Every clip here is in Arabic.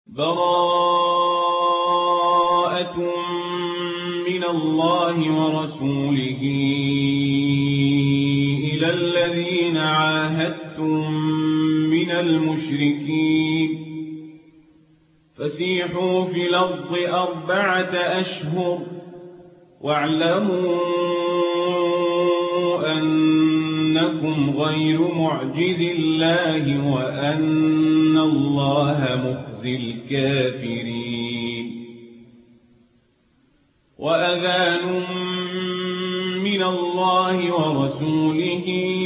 براءة من الله ورسوله إلى الذين عاهدتم من المشركين فسيحوا في الأرض 4 أشهر واعلموا أنكم غير معجز الله وأن الله مخزي الكافرين. وأذان من الله ورسوله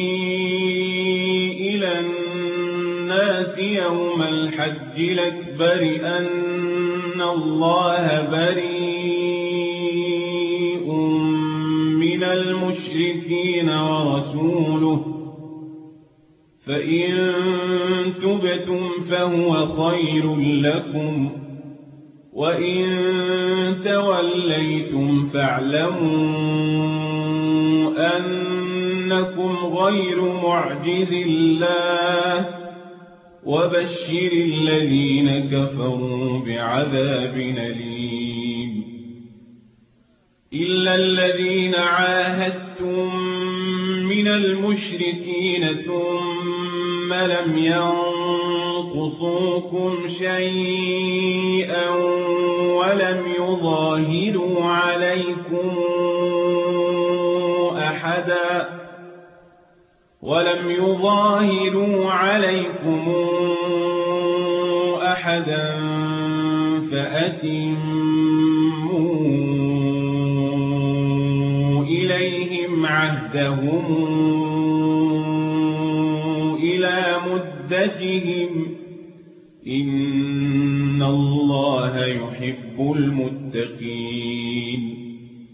إلى الناس يوم الحج الأكبر أن الله بريء من المشركين ورسوله فإن تبتم فهو خير لكم وإن توليتم فاعلموا أنكم غير معجز الله وبشر الذين كفروا بعذاب أليم. إلا الذين عاهدتم من المشركين ثم لم ينقصوكم شيئا ولم يظاهروا عليكم أحدا فأتموا إليهم عهدهم إلى مدتهم إن الله يحب المتقين.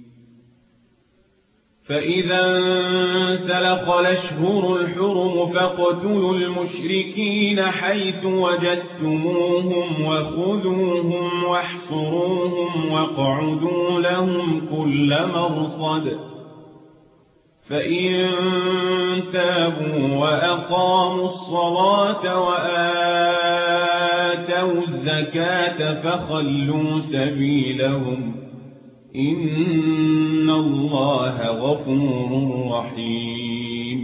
فإذا انسلخ الأشهر الحرم فاقتلوا المشركين حيث وجدتموهم وخذوهم واحصروهم واقعدوا لهم كل مرصد فإن تابوا وأقاموا الصلاة وآتوا الزكاة فخلوا سبيلهم إن الله غفور رحيم.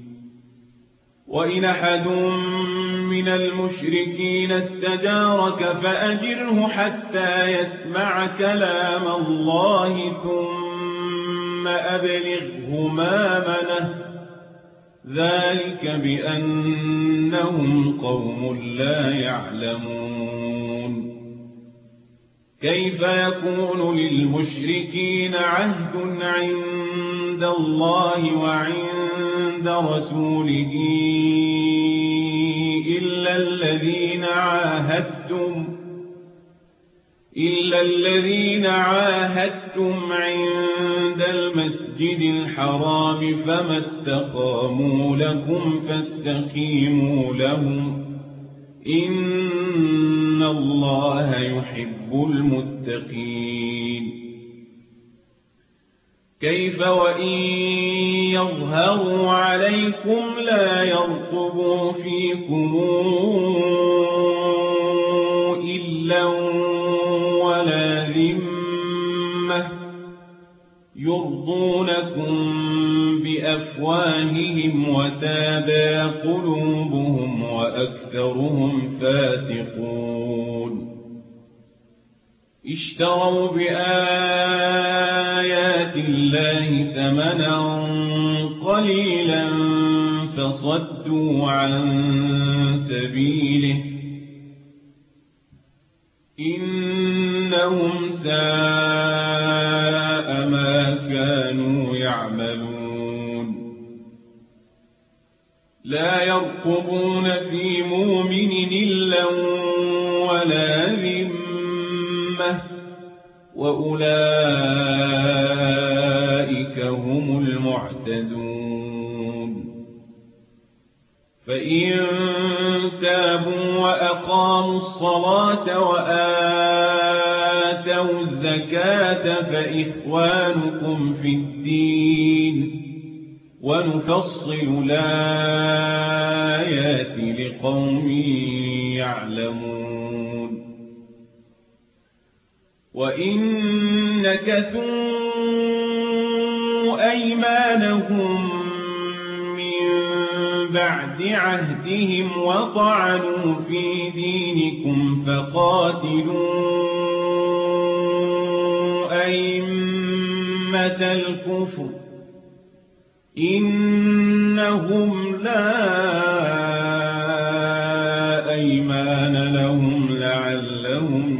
وإن أحد من المشركين استجارك فأجره حتى يسمع كلام الله ثم أبلغه مأمنه ذلك بأنهم قوم لا يعلمون. كيف يكون للمشركين عهد عند الله وعند رسوله إلا الذين عاهدتم عند المسجد الحرام فما استقاموا لكم فاستقيموا لهم إن الله يحب المتقين. كيف وإن يظهروا عليكم لا يرقبوا فيكم إلا ولا ذمة يرضونكم بأفواههم وتابى قلوبهم وأكثرهم فاسقون. اشتروا بآيات الله ثمنا قليلا فصدوا عن سبيله إنهم ساء ما كانوا يعملون. لا يرقبون في مؤمن إلا ولا ذمة وأولئك هم المعتدون. فإن تابوا وأقاموا الصلاة وآتوا الزكاة فإخوانكم في الدين ونفصل الآيات لقوم يعلمون. وإن نكثوا أيمانهم من بعد عهدهم وطعنوا في دينكم فقاتلوا أئمة الكفر إنهم لا أيمان لهم لعلهم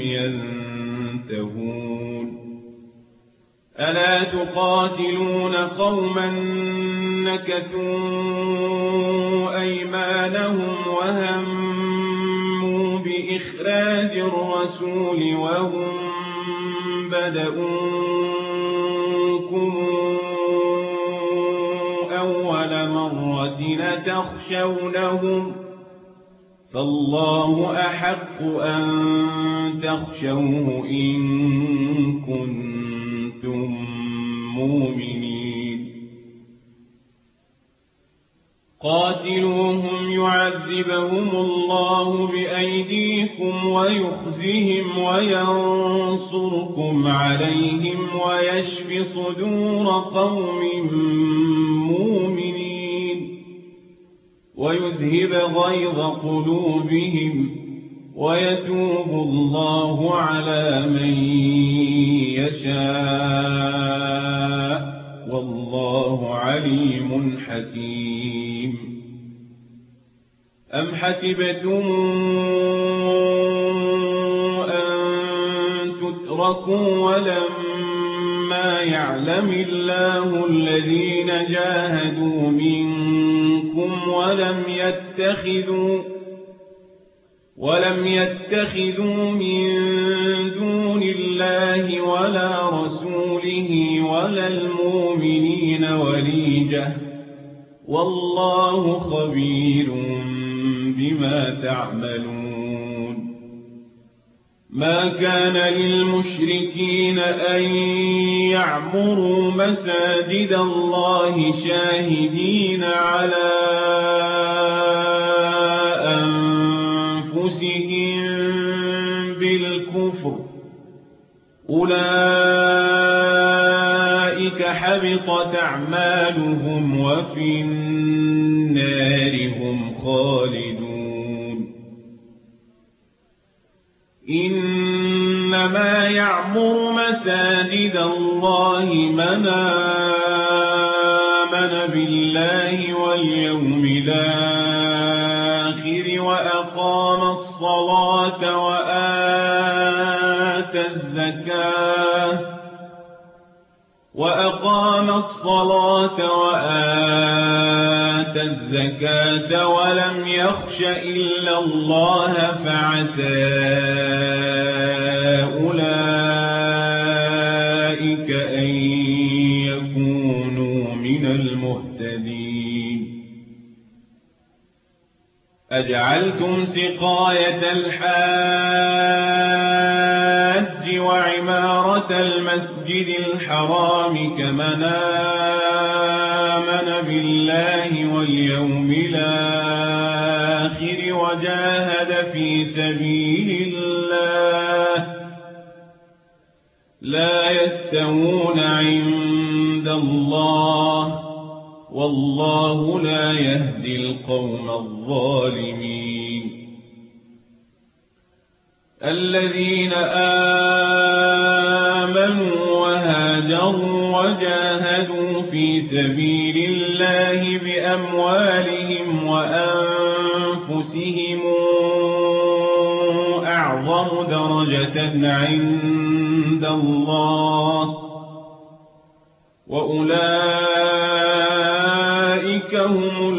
ينتهون ألا تقاتلون قوما نكثوا أيمانهم وهموا بإخراج الرسول وهم بدؤوكم أول مرة تخشونهم فالله أحق أن تخشوه إن كنتم مؤمنين قاتلوهم يعذبهم الله بأيديكم ويخزهم وينصركم عليهم ويشف صدور قوم مؤمنين ويذهب غيظ قلوبهم ويتوب الله على من يشاء والله عليم حكيم أم حسبتم أن تتركوا ولما يعلم الله الذين جاهدوا منكم ولم يتخذوا من دون الله ولا رسوله ولا المؤمنين وليجة والله خبير بما تعملون ما كان للمشركين أن يعمروا مساجد الله شاهدين على أنفسهم بالكفر أولئك حبطت أعمالهم وفي النار هم خالدون إنما يعمر مساجد الله من آمن بالله واليوم الآخر وأقام الصلاة وآتى الزكاة ولم يخش إلا الله فعسى أولئك أن يكونوا من المهتدين أجعلتم سقاية الحاج وعمارة المسجد الحرام كمن آمن بالله واليوم الآخر وجاهد في سبيل الله لا يستوون عند الله والله لا يهدي القوم الظالمين الذين آمنوا وهاجروا وجاهدوا في سبيل الله بأموالهم وأنفسهم أعظم درجة عند الله وأولئك هم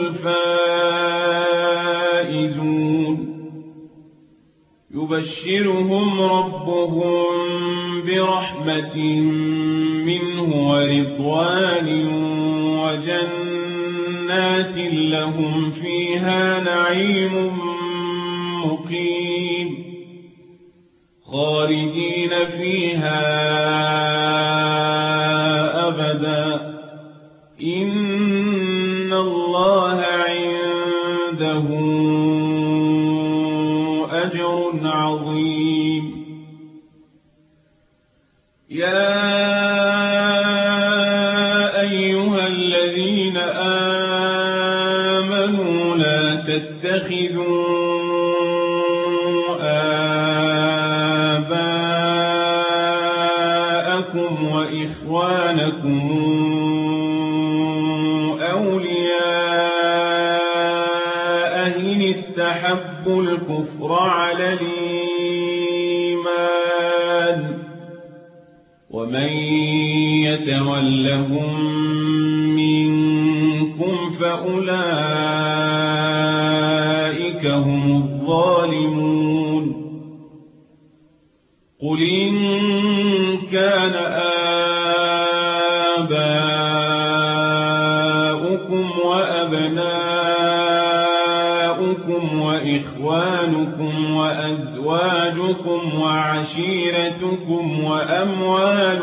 الفائزون يبشرهم ربهم برحمة منه ورضوان وجنات لهم فيها نعيم مقيم خالدين فيها أبدا إن الله عنده أجر عظيم يا أيها الذين آمنوا لا تتخذوا آباءكم وإخوانكم أولياء إن استحبوا الكفر على الإيمان ومن يتولهم منكم فأولئك هم الظالمون قل إن كان آباؤكم وأبناؤكم وإخوانكم وأزواجكم وعشيرتكم وأموال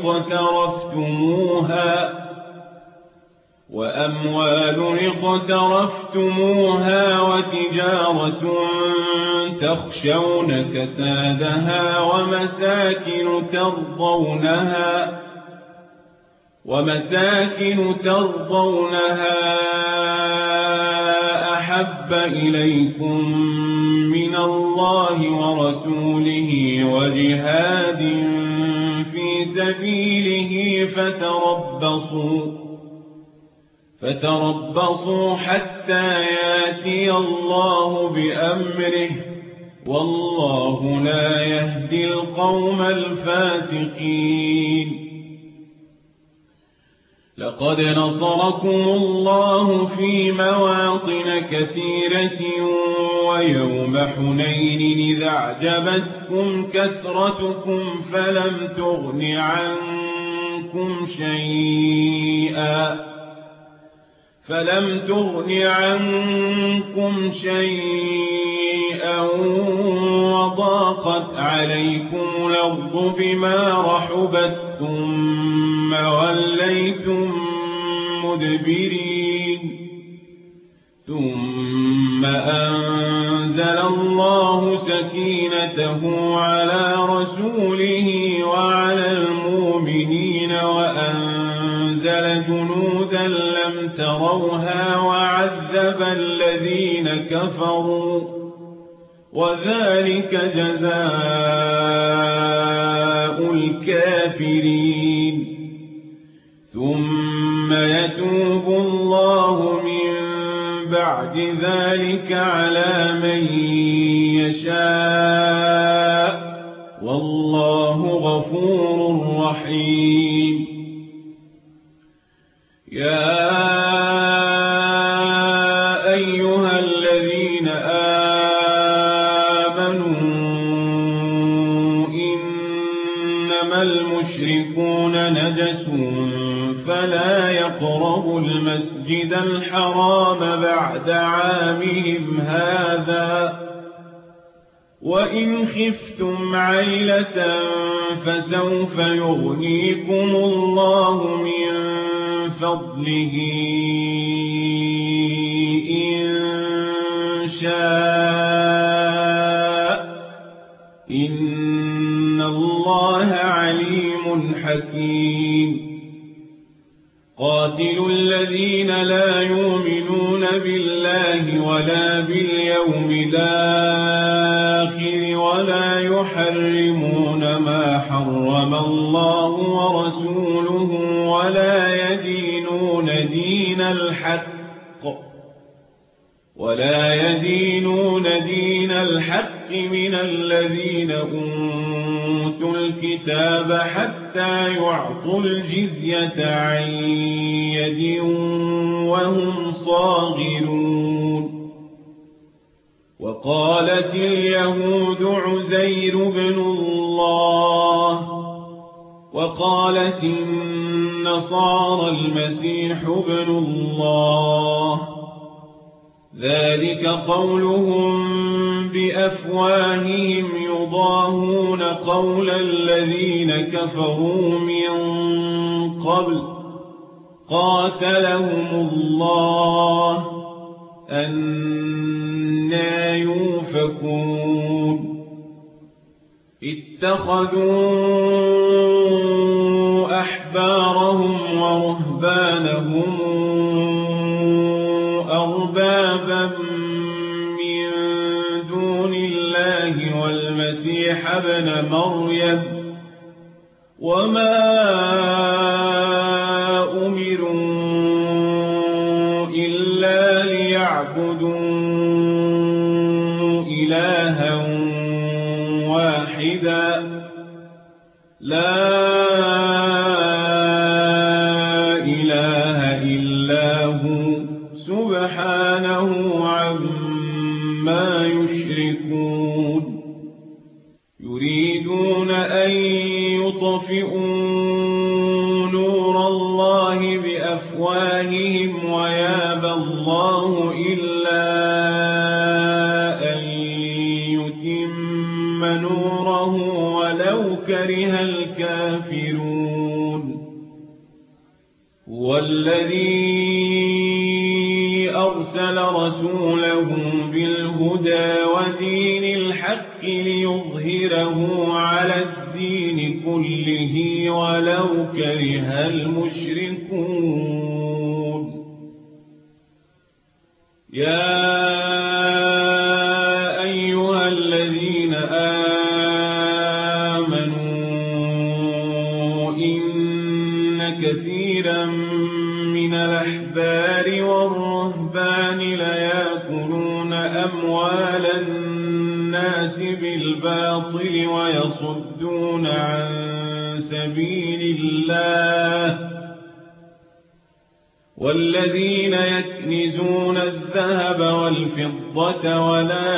اقترفتموها وتجارة تخشون كسادها ومساكن ترضونها أحب إليكم من الله ورسوله وجهاد في سبيله فتربصوا حتى ياتي الله بأمره والله لا يهدي القوم الفاسقين لقد نصركم الله في مواطن كثيرة ويوم حنين إذا أعجبتكم كثرتكم فلم تغن عنكم شيئا وضاقت عليكم الأرض بما رحبت ثم وليتم مدبرين ثم أنزل الله سكينته على رسوله وعلى المؤمنين وأنزل جنودا لم تروها وعذب الذين كفروا وذلك جزاء الكافرين ثم يتوب الله من بعد ذلك على من يشاء والله غفور رحيم يا أيها الذين آمنوا إنما المشركون نجس فلا يقربوا المسجد الحرام بعد عامهم هذا وإن خفتم عيلة فسوف يغنيكم الله من فضله إن شاء إن الله عليم حكيم قاتلوا الذين لا يؤمنون بالله ولا باليوم الآخر ولا يحرمون ما حرم الله ورسوله ولا يدينون دين الحق من الذين أوتوا الكتاب حتى يعطوا الجزية عن يد وهم صاغرون وقالت اليهود عزير بن الله وقالت النصارى المسيح ابن الله ذلك قولهم بأفواههم يضاهون قول الذين كفروا من قبل قاتلهم الله أنى يؤفكون اتخذوا أحبارهم ورهبانهم أربابا من دون الله والمسيح ابن مريم وما أمروا إلا ليعبدوا إلها واحدا لا إله إلا هو سبحانه عما يشركون يريدون أن يطفئوا نور الله بأفواههم ويابى الله إلا أن يتم نوره ولو كره الكافرون هو الذي أرسل رسوله بالهدى ودين الحق ليظهره على الدين كله ولو كره المشركون يا أيها الذين آمنوا إن كثيرا من الأحبار والرهبان ليأكلون أموال الناس بالباطل ويصدون عن سبيل الله والذين يكنزون الذهب والفضة ولا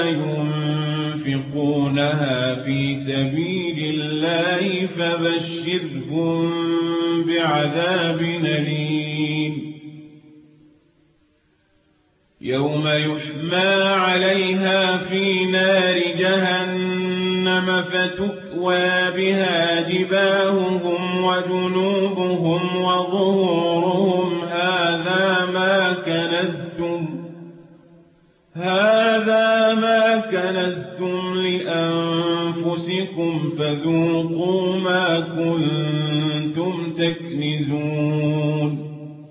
ينفقونها في سبيل الله فبشرهم بعذاب أليم يوم يحمى عليها في نار جهنم فتكوى بها جباههم وجنوبهم وظهورهم هذا ما كنزتم لأنفسكم فذوقوا ما كنتم تكنزون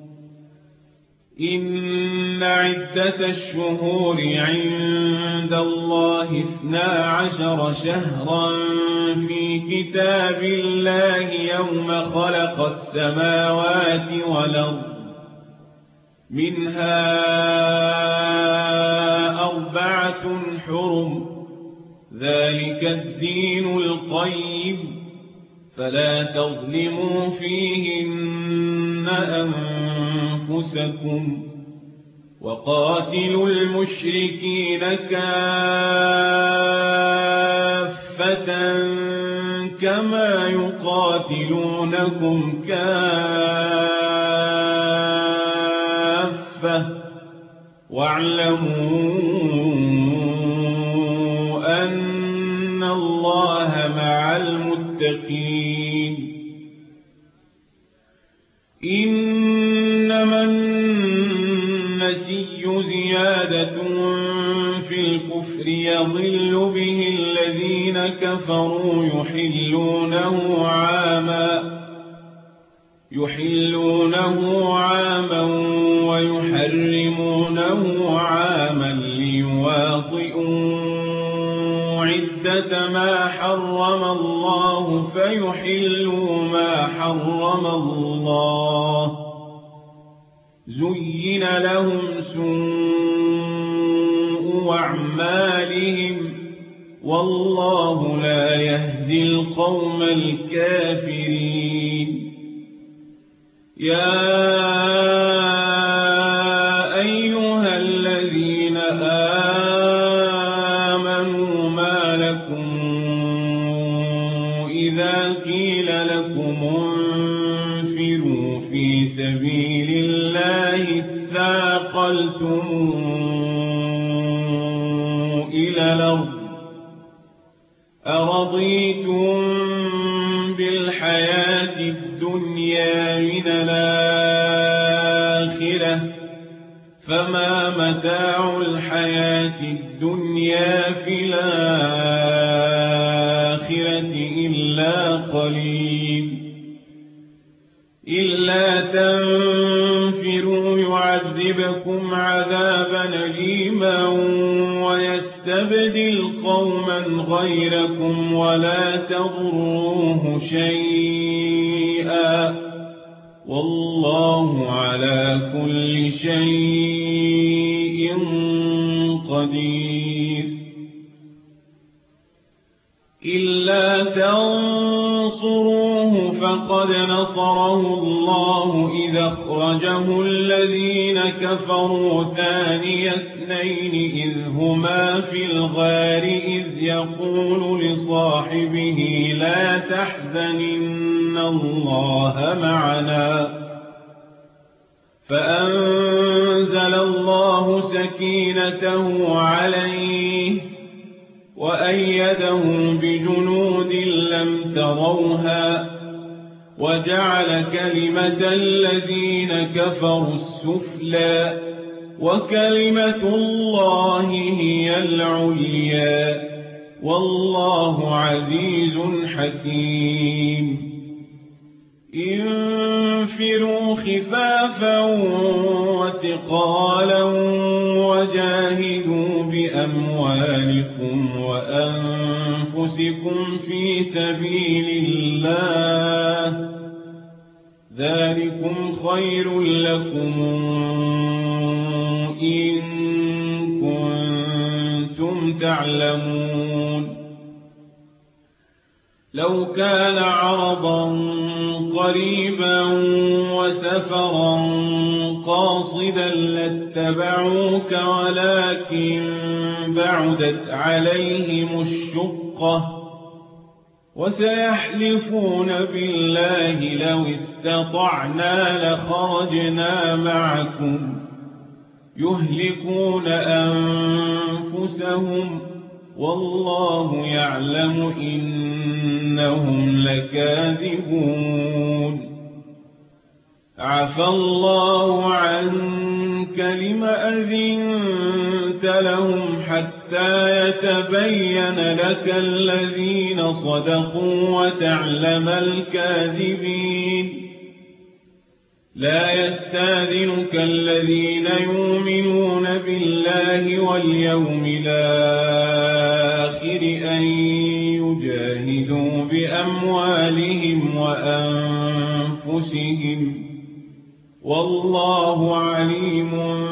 إن عدة الشهور عند الله 12 شهرا في كتاب الله يوم خلق السماوات والأرض منها 4 حرم ذلك الدين القيم فلا تظلموا فيهن أنفسكم وقاتلوا المشركين كافة كما يقاتلونكم كافة واعلموا أن الله مع المتقين إنما النسي زيادة في الكفر يضل به الذين كفروا يحلونه عاما ويحرمونه عاما ليواطئوا عدة ما حرم الله فيحلوا ما حرم الله زين لهم سوء أعمالهم والله لا يهدي القوم الكافرين يا أيها الذين آمنوا ما لكم إذا قيل لكم انفروا في سبيل الله اثاقلتم إلى الأرض أرضيتم بالحياة الدنيا من الآخرة فما متاع الحياة الدنيا في الآخرة إلا قليل إلا تنفروا يعذبكم عذابا أليما ويستبدل قوما غيركم ولا تضروه شيئا والله على كل شيء قدير. إلا تنصروه فقد نصره الله إذ أخرجه الذين كفروا ثاني اثنين إذ هما في الغار إذ يقول لصاحبه لا تحزن إن الله معنا فأنزل الله سكينته عليه وأيده بجنود لم تروها وجعل كلمة الذين كفروا السفلى وكلمة الله هي العليا والله عزيز حكيم. انفروا خفافا وثقالا وجاهدوا بأموالكم وأنفسكم في سبيل الله ذلكم خير لكم إن كنتم تعلمون. لو كان عرضا قريبا وسفرا قاصدا لاتبعوك ولكن بعدت عليهم الشقة وسيحلفون بالله لو استطعنا لخرجنا معكم يهلكون أنفسهم والله يعلم إنهم لكاذبون. عفى الله عنك لم أذنت لهم حتى يتبين لك الذين صدقوا وتعلم الكاذبين. لا يستأذنك الذين يؤمنون بالله واليوم الآخر أن يجاهدوا بأموالهم وأنفسهم والله عليم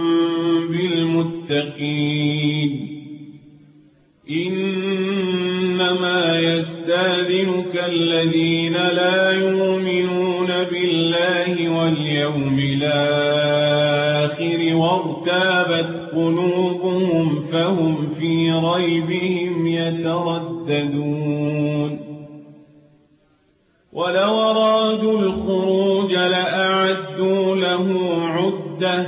بالمتقين. إنما يستأذنك الذين لا يؤمنون بالله واليوم الآخر وارتابت قلوبهم فهم في ريبهم يترددون. ولو أرادوا الخروج لأعدوا له عدة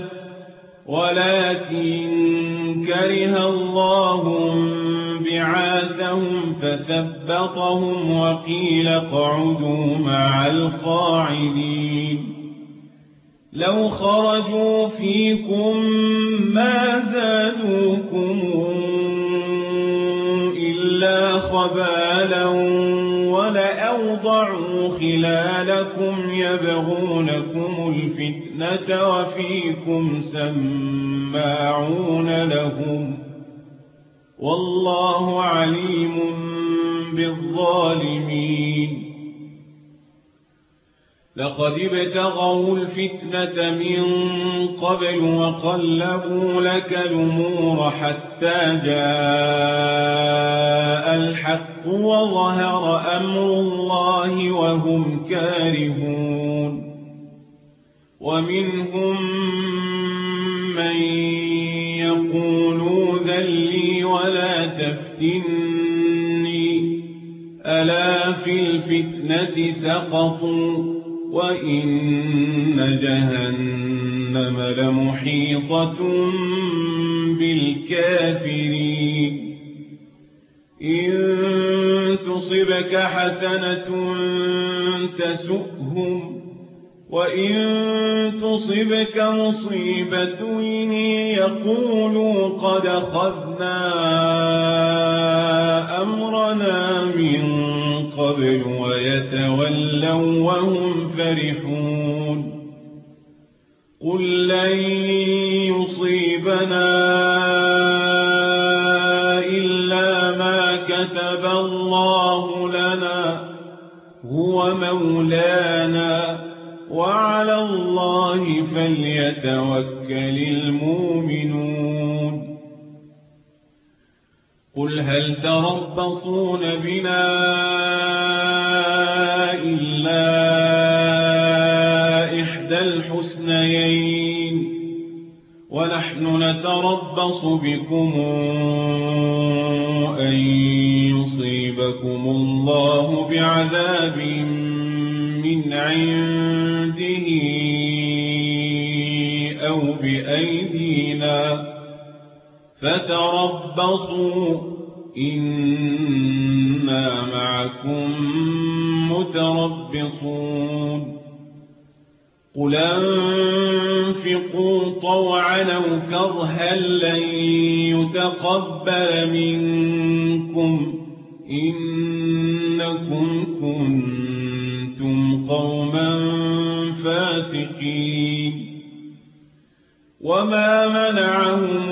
ولكن كره الله بعاثهم فثبطهم وقيل اقعدوا مع القاعدين. لو خرجوا فيكم ما زادوكم إلا خبالا ولأوضعوا خلالكم يبغونكم الفتنة وفيكم سماعون لهم والله عليم بالظالمين. لقد ابتغوا الفتنة من قبل وقلبوا لك الأمور حتى جاء الحق وظهر أمر الله وهم كارهون. ومنهم من يقول ذلي ولا تفتني ألا في الفتنة سقطوا وإن جهنم لمحيطة بالكافرين. إن تصبك حسنة تسؤهم وإن تصبك مصيبة يقولوا قد أخذنا أمرنا من قبل ويتولوا وهم فرحون قل لن يصيبنا إلا ما كتب الله لنا هو مولانا وعلى الله فليتوكل المؤمنون قل هل تربصون بنا إلا إحدى الحسنيين ونحن نتربص بكم أن يصيبكم الله بعذاب من عنده أو بأيدينا فتربصوا إنا معكم متربصون قل أنفقوا طوعا أو كرها لن يتقبل منكم إنكم كنتم قوما فاسقين وما منعهم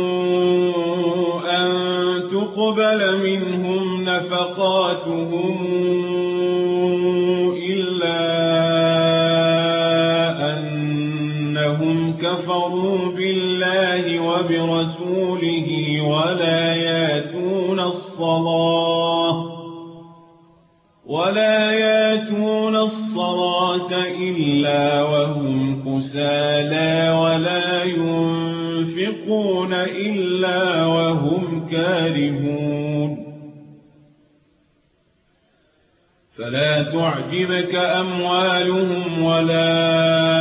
أن تقبل منهم نفقاتهم إلا أنهم كفروا بالله وبرسوله ولا ياتون الصلاة إلا وهم كسالى ولا ينفقون إلا وهم كارهون فلا تعجبك أموالهم ولا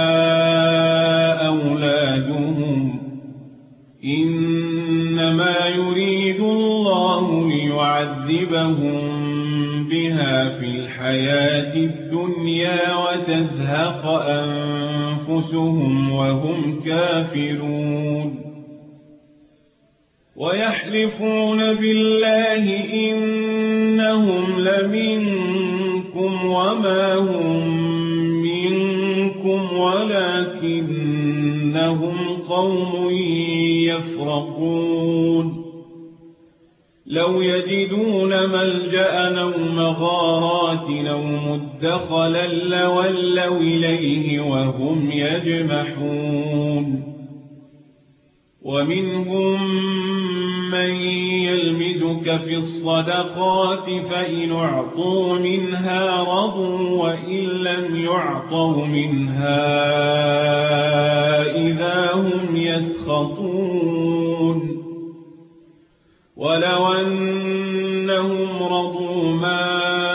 أولادهم إنما يريد الله ليعذبهم بها في الحياة الدنيا وتزهق أنفسهم وهم كافرون ويحلفون بالله إنهم لمنكم وما هم منكم ولكنهم قوم يفرقون لو يجدون ملجأ أو مغارات أو مدخلا لولوا إليه وهم يجمحون ومنهم من يلمزك في الصدقات فإن أعطوا منها رضوا وإن لم يعطوا منها إذا هم يسخطون ولو أنهم رضوا ما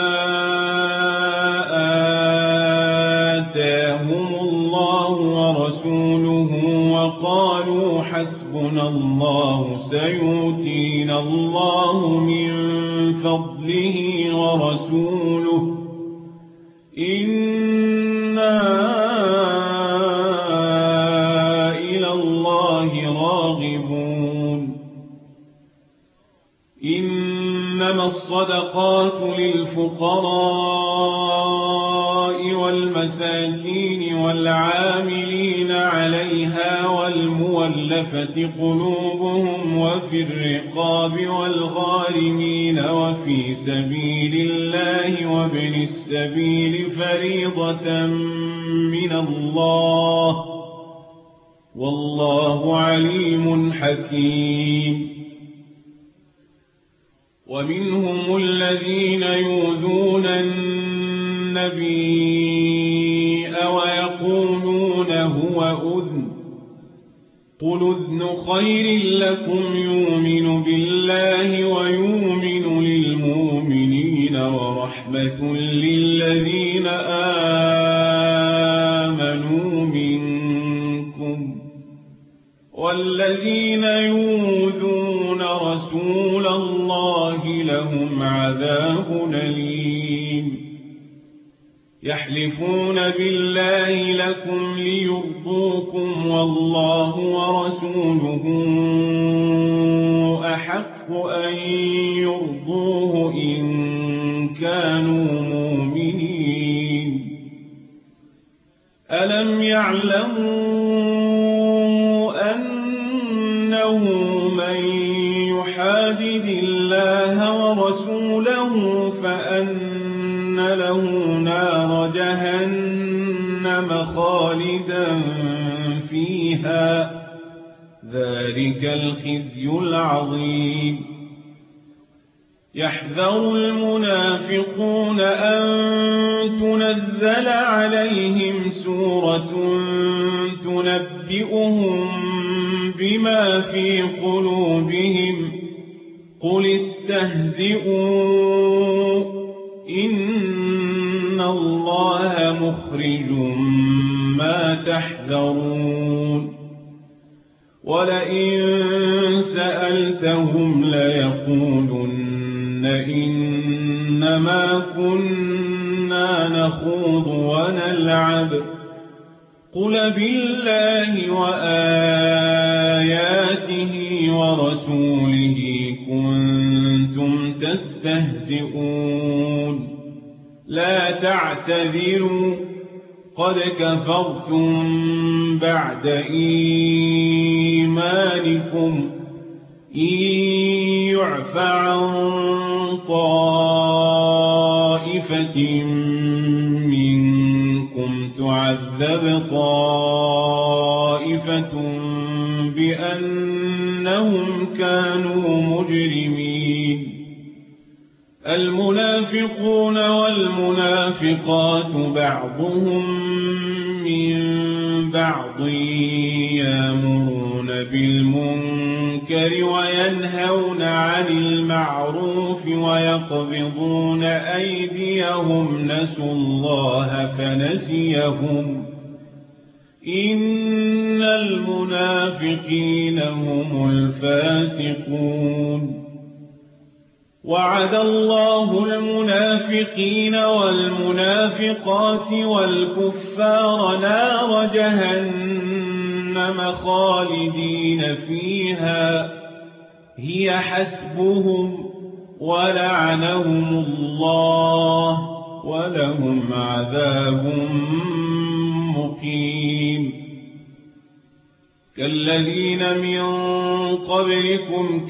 آتاهم الله ورسوله وقالوا حسبنا الله سيؤتينا الله من فضله ورسوله إنا إلى الله راغبون إنما الصدقات للفقراء والمساكين والعاملين عليها والمولفة قلوبهم وفي الرقاب والغارمين وفي سبيل الله وابن السبيل فريضة من الله والله عليم حكيم ومنهم الذين يؤذون النبي ويقولون هو أذن قل أذن خير لكم يؤمن بالله ويؤمن للمؤمنين ورحمة للذين آمنوا منكم والذين يؤذون رسول الله لهم عذاب أليم يحلفون بالله لكم ليرضوكم والله ورسوله أحق أن يرضوه إن كانوا مؤمنين ألم يعلموا أنه من يحادد الله ورسوله فأن له نار جهنم خالدا فيها ذلك الخزي العظيم يحذر المنافقون أن تنزل عليهم سورة تنبئهم بما في قلوبهم قل استهزئوا إن الله مخرج ما تحذرون ولئن سألتهم ليقولن إنما كنا نخوض ونلعب قل بالله وآياته ورسوله كنتم تستهزئون لا تعتذروا قد كفرتم بعد إيمانكم إن يعف عن طائفة منكم تعذب طائفة بأنهم كانوا مجرمين المنافقون والمنافقات بعضهم من بعض يأمرون بالمنكر وينهون عن المعروف ويقبضون أيديهم نسوا الله فنسيهم إن المنافقين هم الفاسقون وعد الله المنافقين والمنافقات والكفار نار جهنم خالدين فيها هي حسبهم ولعنهم الله ولهم عذاب مقيم كالذين من قبلكم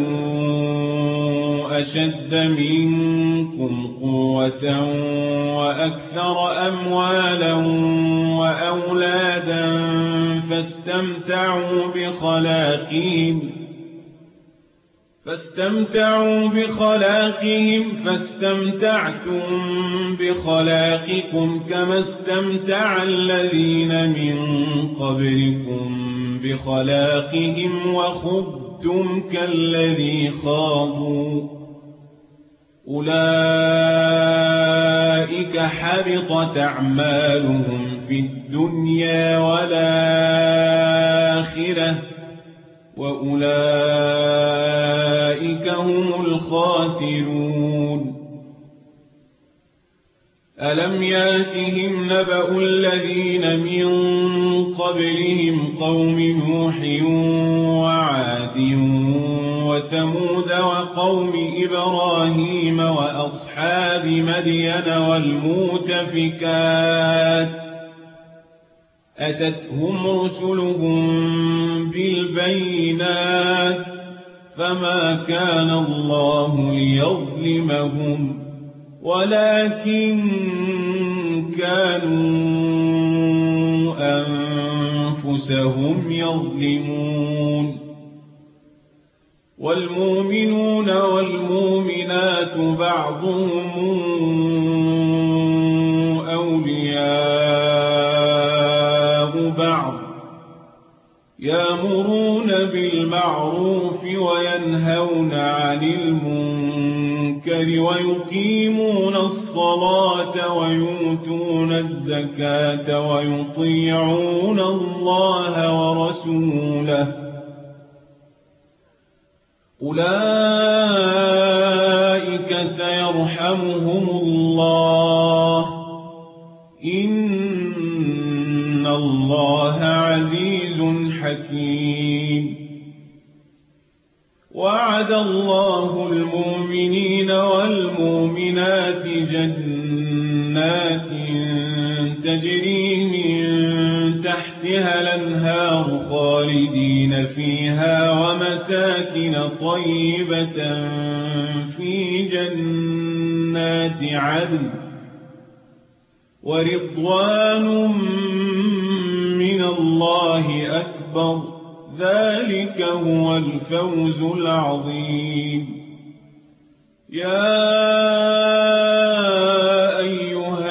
كانوا أشد منكم قوة وأكثر أموالا وأولادا فاستمتعوا بخلاقهم فاستمتعتم بخلاقكم كما استمتع الذين من قبلكم بخلاقهم وخضتم كالذي خاضوا أولئك حبطت أعمالهم في الدنيا والآخرة وأولئك هم الخاسرون ألم ياتهم نبأ الذين من قبلهم قوم نوح وعاد وثمود وقوم إبراهيم وأصحاب مدين والمؤتفكات أتتهم رسلهم بالبينات فما كان الله ليظلمهم ولكن كانوا أنفسهم يظلمون والمؤمنون والمؤمنات بعضهم أولياء بعض يأمرون بالمعروف وينهون عن المنكر ويقيمون الصلاة ويؤتون الزكاة ويطيعون الله ورسوله أولئك سيرحمهم الله وعد الله المؤمنين والمؤمنات جنات تجري من تحتها الأنهار خالدين فيها ومساكن طيبة في جنات عدن ورضوان من الله أكبر ذلك هو الفوز العظيم يا أيها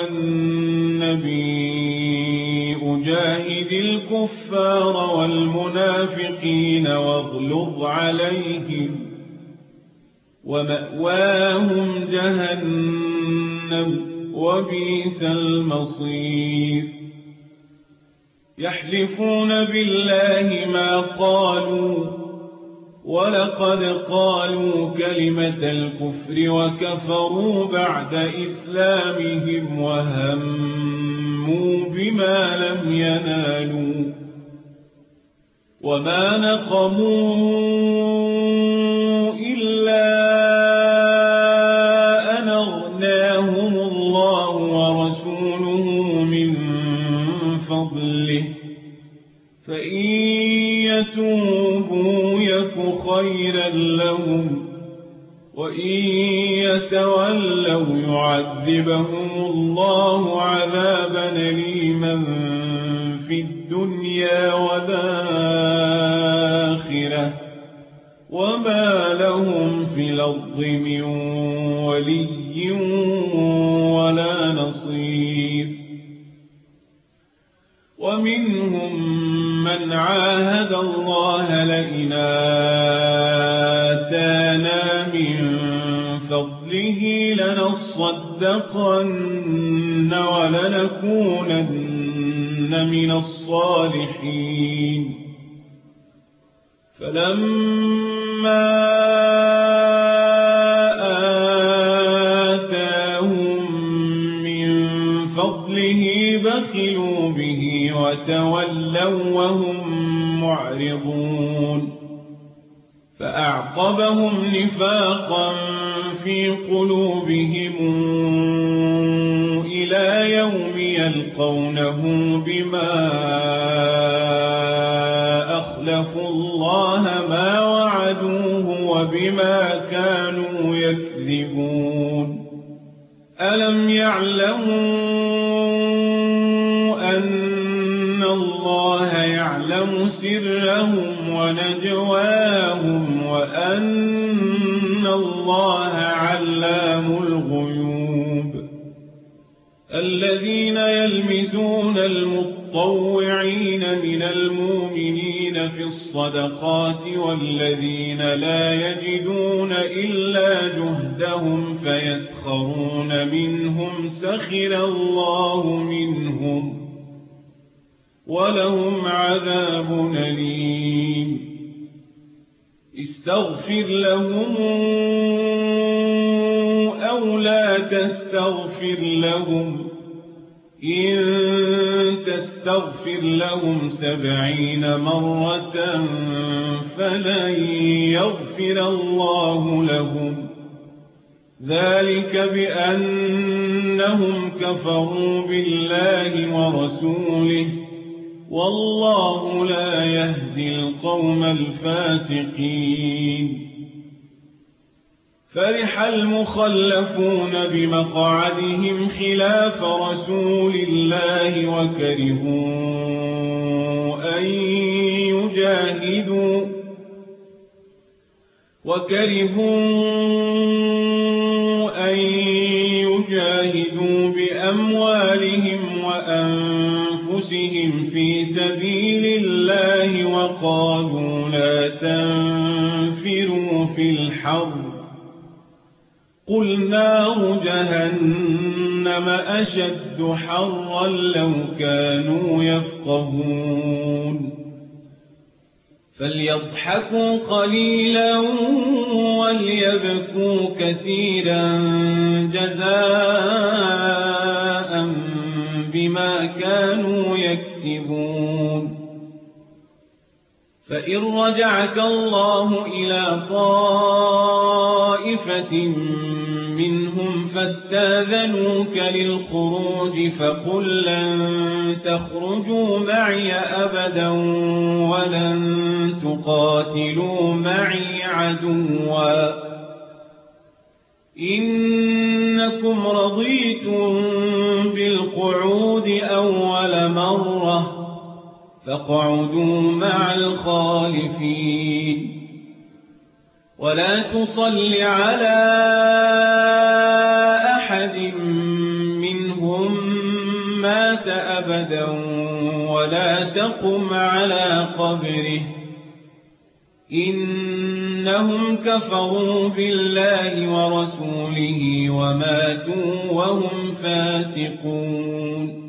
النبي أجاهد الكفار والمنافقين واغلظ عليهم ومأواهم جهنم وبئس المصير يحلفون بالله ما قالوا ولقد قالوا كلمة الكفر وكفروا بعد إسلامهم وهموا بما لم ينالوا وما نقموا إلا أن أغناهم الله ورسوله من فضله فإن يتوبوا يك خيرا لهم وإن يتولوا يعذبهم الله عذابا أليما في الدنيا والآخرة وما لهم في الأرض من ولي ولا نصير ومنهم من عاهد الله لئن آتانا من فضله لنصدقن ولنكونن من الصالحين فلما آتاهم من فضله بخلوا به وتولوا وهم معرضون فأعقبهم نفاقا في قلوبهم إلى يوم يلقونه بما أخلفوا الله ما وعدوه وبما كانوا يكذبون ألم يعلموا أن الله يعلم سرهم ونجواهم وأن الله علام الغيوب الذين يلمزون المطوعين من المؤمنين في الصدقات والذين لا يجدون إلا جهدهم فيسخرون منهم سخر الله منهم ولهم عذاب أليم استغفر لهم أو لا تستغفر لهم إن تستغفر لهم 70 مرة فلن يغفر الله لهم ذلك بأنهم كفروا بالله ورسوله والله لا يهدي القوم الفاسقين فرح المخلفون بمقعدهم خلاف رسول الله وكرهوا أن يجاهدوا بأموالهم وأنفسهم في سبيل الله وقالوا لا تنفروا في الحر قل نار جهنم أشد حرا لو كانوا يفقهون فليضحكوا قليلا وليبكوا كثيرا جزاء بما كانوا يكسبون فإن رجعك الله إلى طائفة منهم فاستاذنوك للخروج فقل لن تخرجوا معي أبدا ولن تقاتلوا معي عدوا إنكم رضيتم بالقعود أول مرة فاقعدوا مع الخالفين ولا تصل على أحد منهم مات أبدا ولا تقم على قبره إنهم كفروا بالله ورسوله وماتوا وهم فاسقون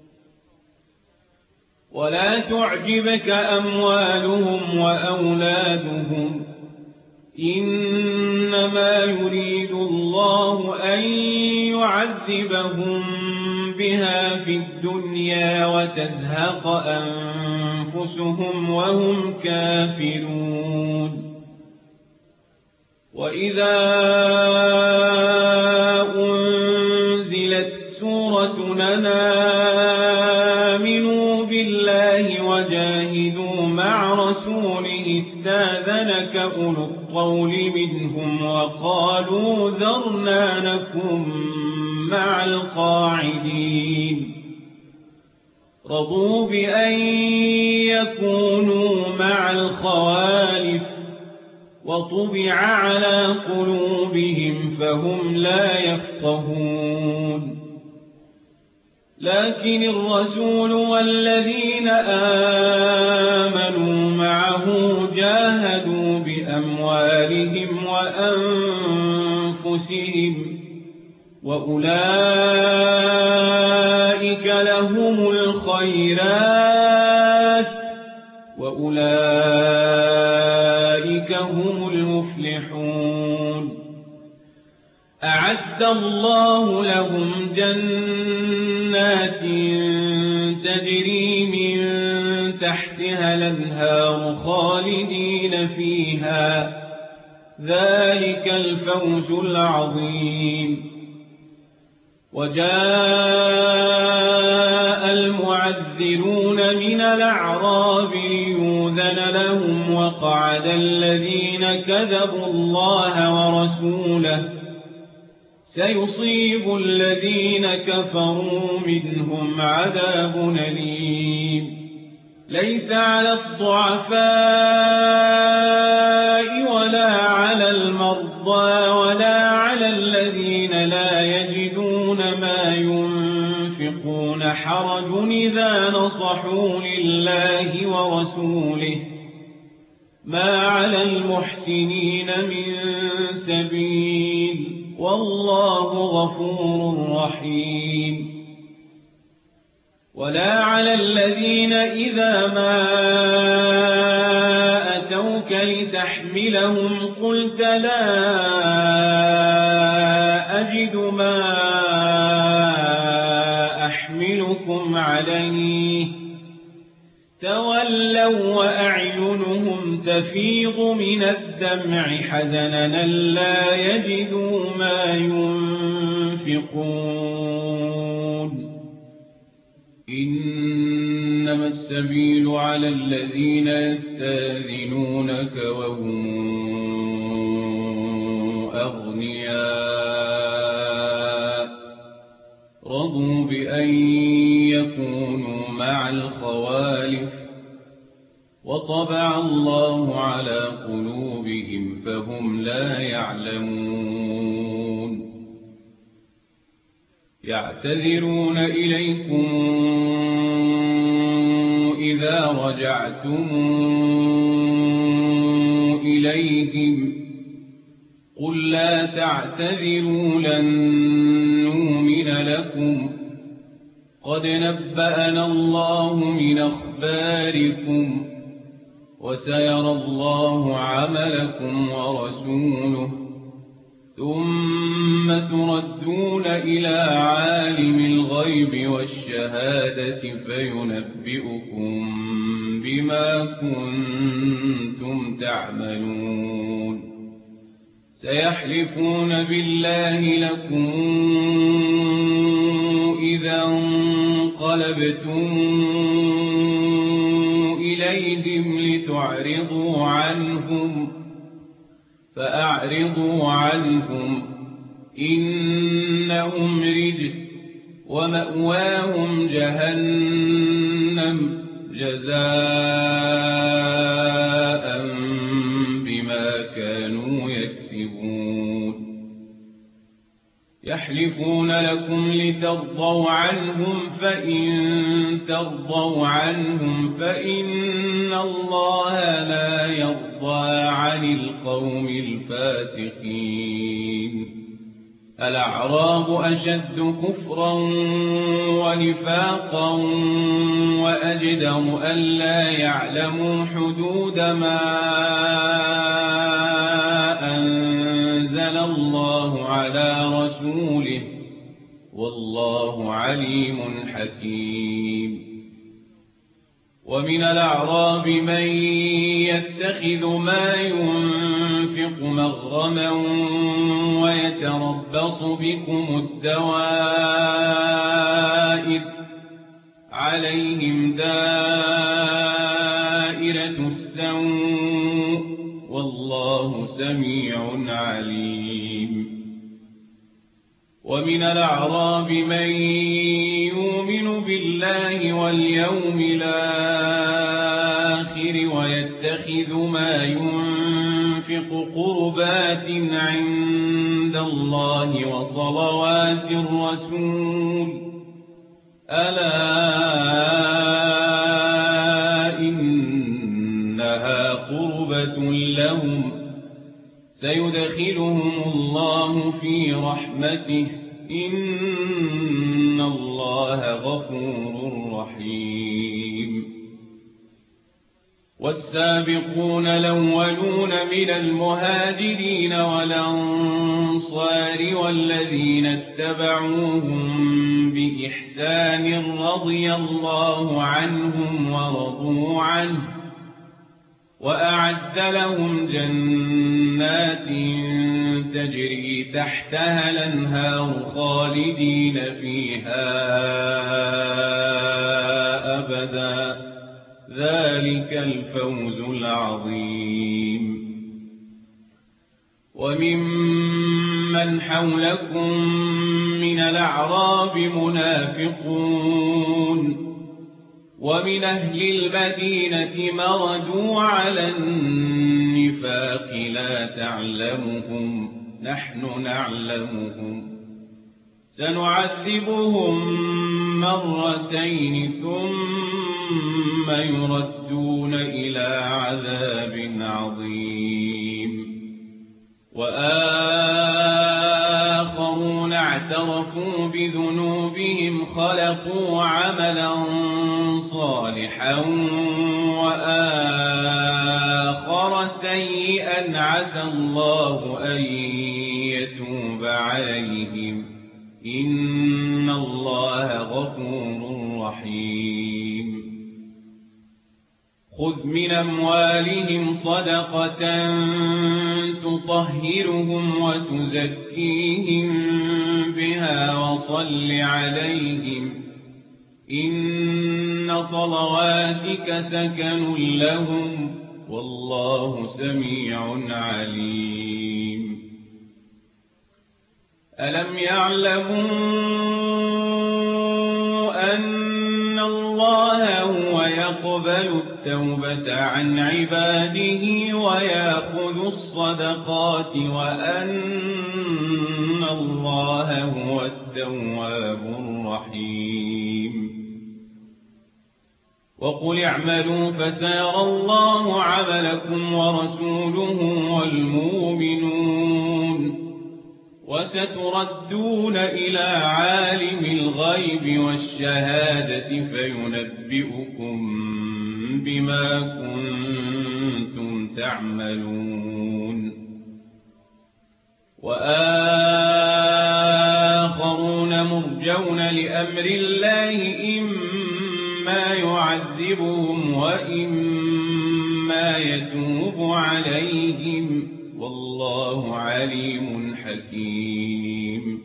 ولا تعجبك أموالهم وأولادهم إنما يريد الله أن يعذبهم بها في الدنيا وتزهق أنفسهم وهم كافرون وإذا أنزلت سورة آمنوا بالله وجاهدوا مع رسوله استاذنك أولو الطول منهم وقالوا ذرنا نكن مع القاعدين رضوا بأن يكونوا مع الخوالف وطبع على قلوبهم فهم لا يفقهون لكن الرسول والذين آمنوا معه جاهدوا بأموالهم وأنفسهم وأولئك لهم الخيرات وأولئك هم المفلحون أعد الله لهم جنات تجري من تحتها الأنهار خالدين فيها ذلك الفوز العظيم وجاء المعذرون من الأعراب ليؤذن لهم وقعد الذين كذبوا الله ورسوله سيصيب الذين كفروا منهم عذاب أليم ليس على الضعفاء ولا على المرضى ولا على الذين لا يجدون ما ينفقون حرج إذا نصحوا لله ورسوله ما على المحسنين من سبيل والله غفور رحيم ولا على الذين إذا ما أتوك لتحملهم قلت لا أجد ما أحملكم عليه تولوا وأعينهم تفيض من الدمع حزنا لا يجدوا ما ينفقون إنما السبيل على الذين يستاذنونك وهم أغنياء رضوا بأن يكونوا مع الخوالف وطبع الله على قلوبهم فهم لا يعلمون يعتذرون إليكم إذا رجعتم إليهم قل لا تعتذروا لن نؤمن لكم قد نبأنا الله من أخباركم وسيرى الله عملكم ورسوله ثم تردون إلى عالم الغيب والشهادة فينبئكم بما كنتم تعملون سيحلفون بالله لكم إذا انقلبتم إليهم لتعرضوا عنهم فأعرضوا عنهم إنهم رجس ومأواهم جهنم جزاء بما كانوا يكسبون يحلفون لكم لترضوا عنهم فإن ترضوا عنهم فإن الله لا يرضى عن القوم الفاسقين الأعراب أشد كفرا ونفاقا وأجدر ألا يعلموا حدود ما أنزل الله على رسوله والله عليم حكيم ومن الأعراب من يتخذ ما ينفق مغرما ويتربص بكم الدوائر عليهم دائرة السوء والله سميع عليم ومن الأعراب من يؤمن بالله واليوم الآخر ويتخذ ما ينفق قربات عند الله وصلوات الرسول ألا إنها قربة لهم سيدخلهم الله في رحمته إن الله غفور رحيم والسابقون الأولون من المهاجرين والأنصار والذين اتبعوهم بإحسان رضي الله عنهم ورضوا عنه وأعد لهم جنات تجري تحتها الأنهار خالدين فيها أبدا ذلك الفوز العظيم وممن حولكم من الأعراب منافقون ومن أهل المدينة مردوا على النفاق لا تعلمهم نحن نعلمهم سنعذبهم مرتين ثم يردون إلى عذاب عظيم وآخرون اعترفوا بذنوبهم خلقوا عملا صالحا وآخر سيئا عسى الله أن يتوب عليهم إن الله غفور رحيم خذ من أموالهم صدقة تطهرهم وتزكيهم بها وصل عليهم إن صلواتك سكن لهم والله سميع عليم ألم يعلموا أن الله هو يقبل التوبة عن عباده ويأخذ الصدقات وأن الله هو التواب الرحيم وقل اعملوا فسيرى الله عملكم ورسوله والمؤمنون وستردون إلى عالم الغيب والشهادة فينبئكم بما كنتم تعملون وآخرون مرجون لأمر الله إما يعذبهم وإما ثم يتوب عليهم والله عليم حكيم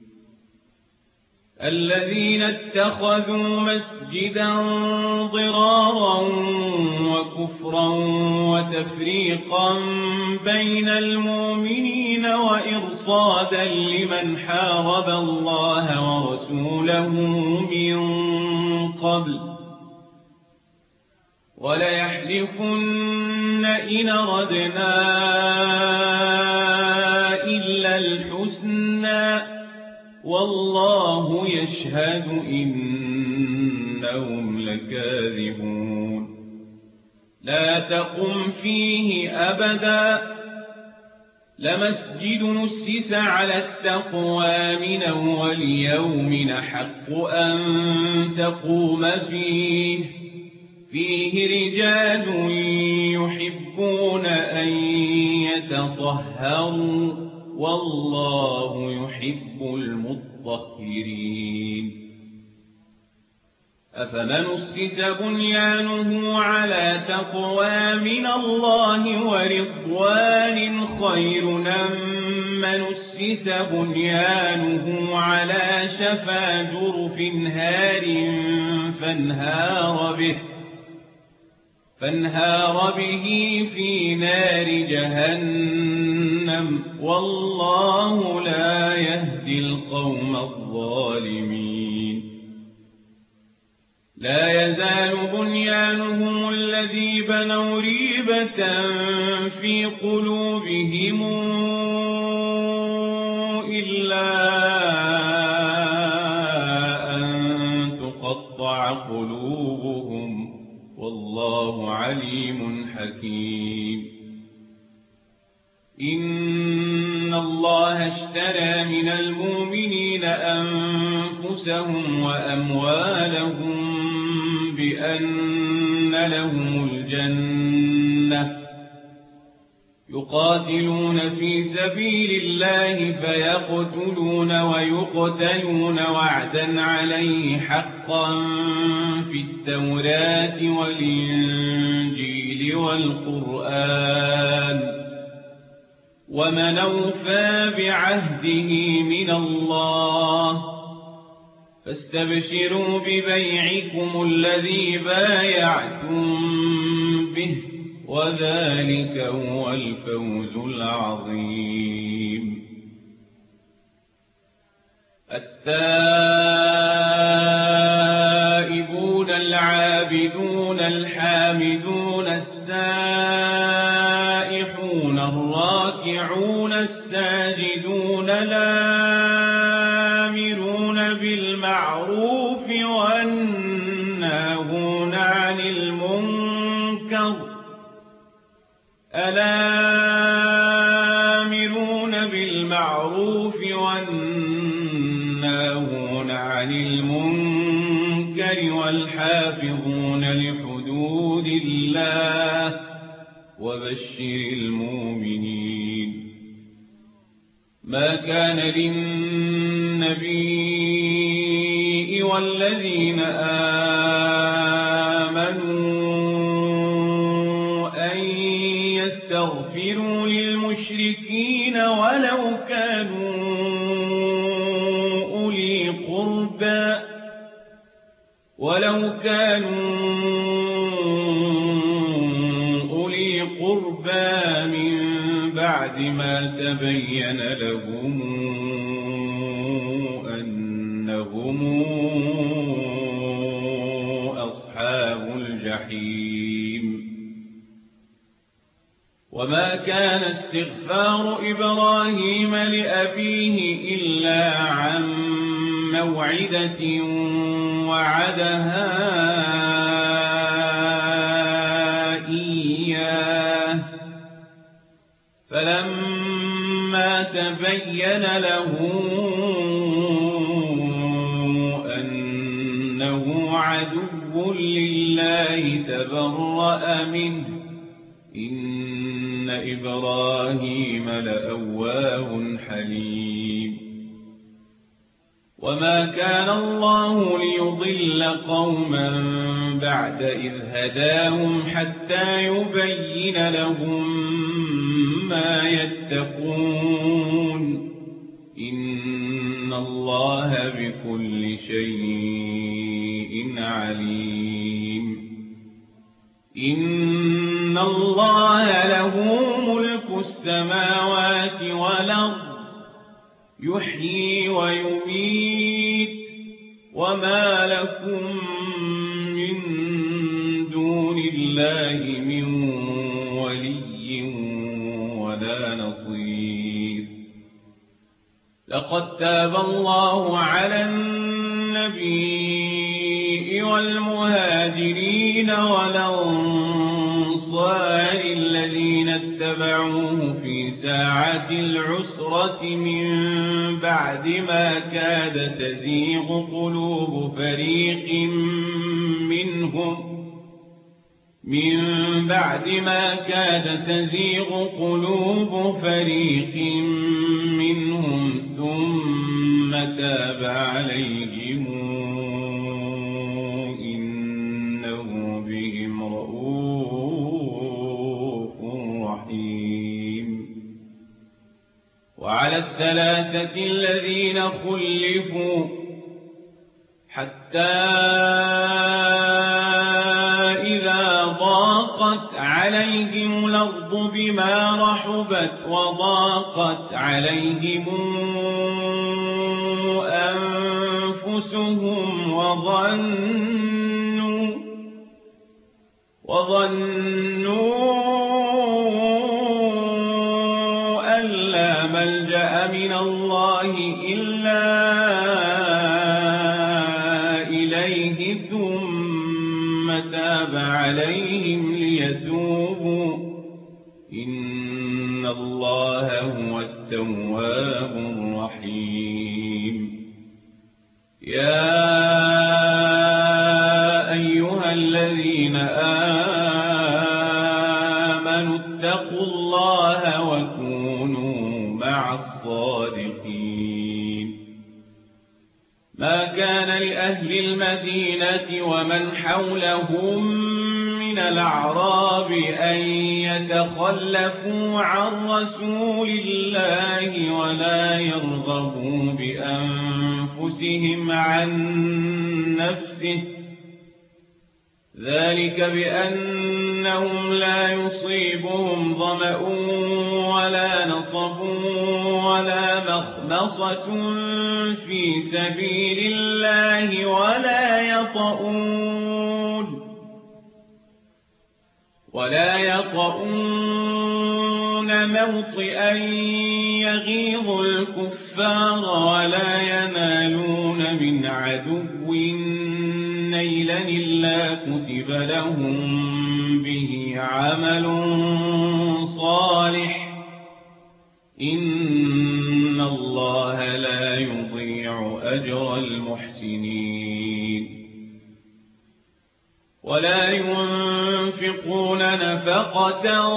الذين اتخذوا مسجدا ضرارا وكفرا وتفريقا بين المؤمنين وإرصادا لمن حارب الله ورسوله من قبل وليحلفن إن أردنا إلا الحسنى والله يشهد إنهم لكاذبون لا تقم فيه أبدا لمسجد نسس على التقوى من أول يوم أحق أن تقوم فيه رجال يحبون أن يتطهروا والله يحب المطهرين أفمن أسس بنيانه على تقوى من الله ورضوان خير أم من أسس بنيانه على شفا جرف هار فانهار به في نار جهنم والله لا يهدي القوم الظالمين لا يزال بنيانهم الذي بنوا ريبة في قلوبهم إلا أن تقطع قلوبهم والله عليم حكيم إن الله اشترى من المؤمنين أنفسهم وأموالهم بأن لهم الجنة يقاتلون في سبيل الله فيقتلون ويقتلون وعدا عليه حقا في التوراة والإنجيل والقرآن ومن أوفى بعهده من الله فاستبشروا ببيعكم الذي بايعتم به وذلك هو الفوز العظيم التائبون العابدون الحامدون السائحون الراكعون الساجدون الآمرون بالمعروف والناهون عن المنكر الآمرون بالمعروف والناهون عن المنكر والحافظون لحدود الله وبشر المؤمنين ما كان للنبي والذين آمنوا أن يستغفروا للمشركين ولو كانوا أولي قربى من بعد ما تبين لهم أنهم أصحاب الجحيم وما كان استغفار إبراهيم لأبيه إلا عن موعدة وعدها إياه فلما تبين له أنه عدو لله تبرأ منه إن إبراهيم لأواه حليم وما كان الله ليضل قوما بعد إذ هداهم حتى يبين لهم ما يتقون إن الله بكل شيء عليم إن الله له ملك السماوات والأرض يحيي ويميت وما لكم من دون الله من ولي ولا نصير لقد تاب الله على النبي والمهاجرين والأنصار الذين اتبعوه في ساعة العسرة من بعد ما كاد تزيغ قلوب فريق منهم ثم تاب عليهم إنه بهم رءوف رحيم وعلى الثلاثة الذين خلفوا حتى إذا ضاقت عليهم الأرض بما رحبت وضاقت عليهم أنفسهم وظنوا أن لا ملجأ من الله إلا إليه ثم تاب عليهم ليتوبوا إن الله هو التواب الرحيم يا أيها الذين آمنوا اتقوا الله وكونوا مع الصادقين ما كان لأهل المدينة ومن حولهم من الأعراب أن يتخلفوا عن رسول الله ولا يرغبوا بأنفسهم عن نفسه ذلك بأنهم لا يصيبهم ظمأ ولا نصب ولا مخمصة في سبيل الله ولا يطؤون موطئا يغيظ الكفار ولا ينالون من عدو نيلا إلا كتب لهم به عمل صالح إن الله لا يضيع أجر المحسنين ولا ينفقون نفقة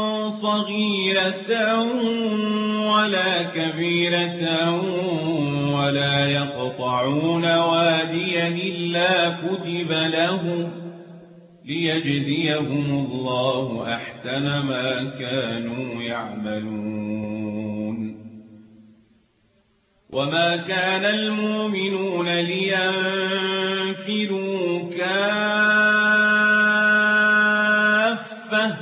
صغيرة ولا كبيرة ولا يقطعون واديا إلا كتب لهم ليجزيهم الله أحسن ما كانوا يعملون وما كان المؤمنون لينفروا كافة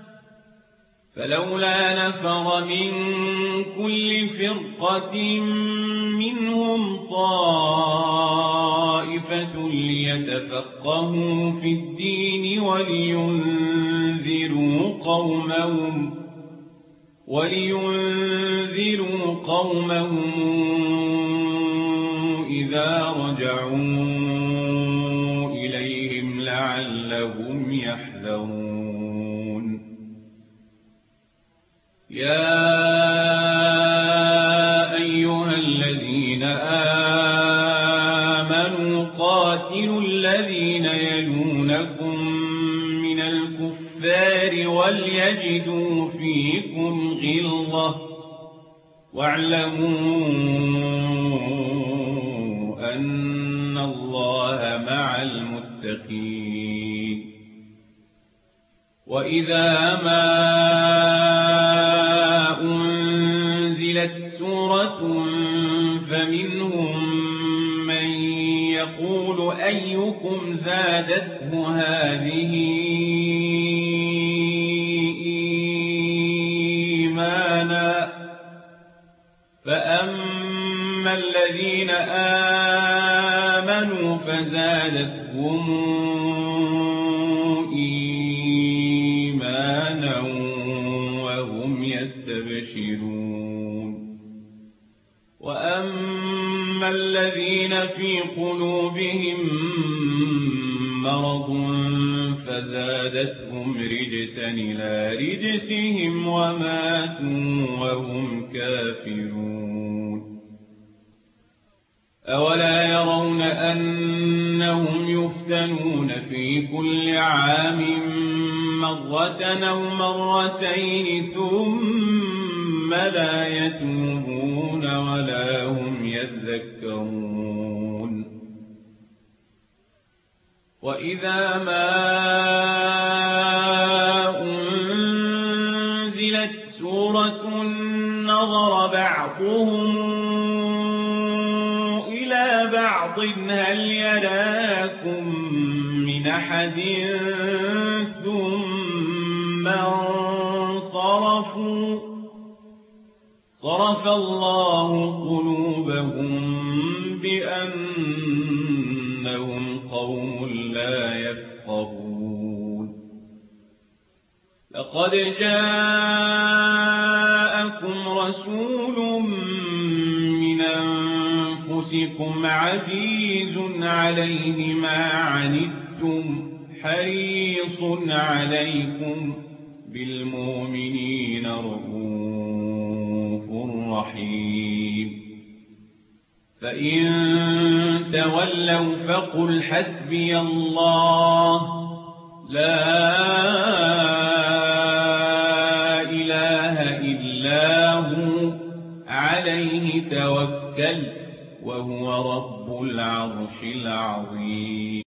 فلولا نفر من كل فرقة منهم طائفة ليتفقهوا في الدين ولينذروا قومهم إذا رجعوا إليهم لعلهم يحذرون يا أيها الذين آمنوا قاتلوا الذين يلونكم من الكفار وليجدوا فيكم غلظة واعلموا أن الله مع المتقين وإذا ما أنزلت سورة فمنهم من يقول أيكم زادته هذه إيمانا فأما الذين آمنوا فزادتهم إيمانا وهم يستبشرون وأما الذين في قلوبهم مرض فزادتهم رجسا إلى رجسهم وماتوا وهم كافرون أولا يرون أنهم يفتنون في كل عام مرة أو مرتين ثم لا يتوبون ولا هم يذكرون وإذا ما أنزلت سورة نظر بعضهم إلى بعض هل يراكم من أحد ثم انصرفوا صرف الله قلوبهم بأنهم قوم لا يفقهون لقد جاءكم رسول من أنفسكم عزيز عليه ما عنتم حريص عليكم بالمؤمنين رؤوف رحيم فإن تولوا فقل حسبي الله لا إله إلا هو عليه توكل وهو رب العرش العظيم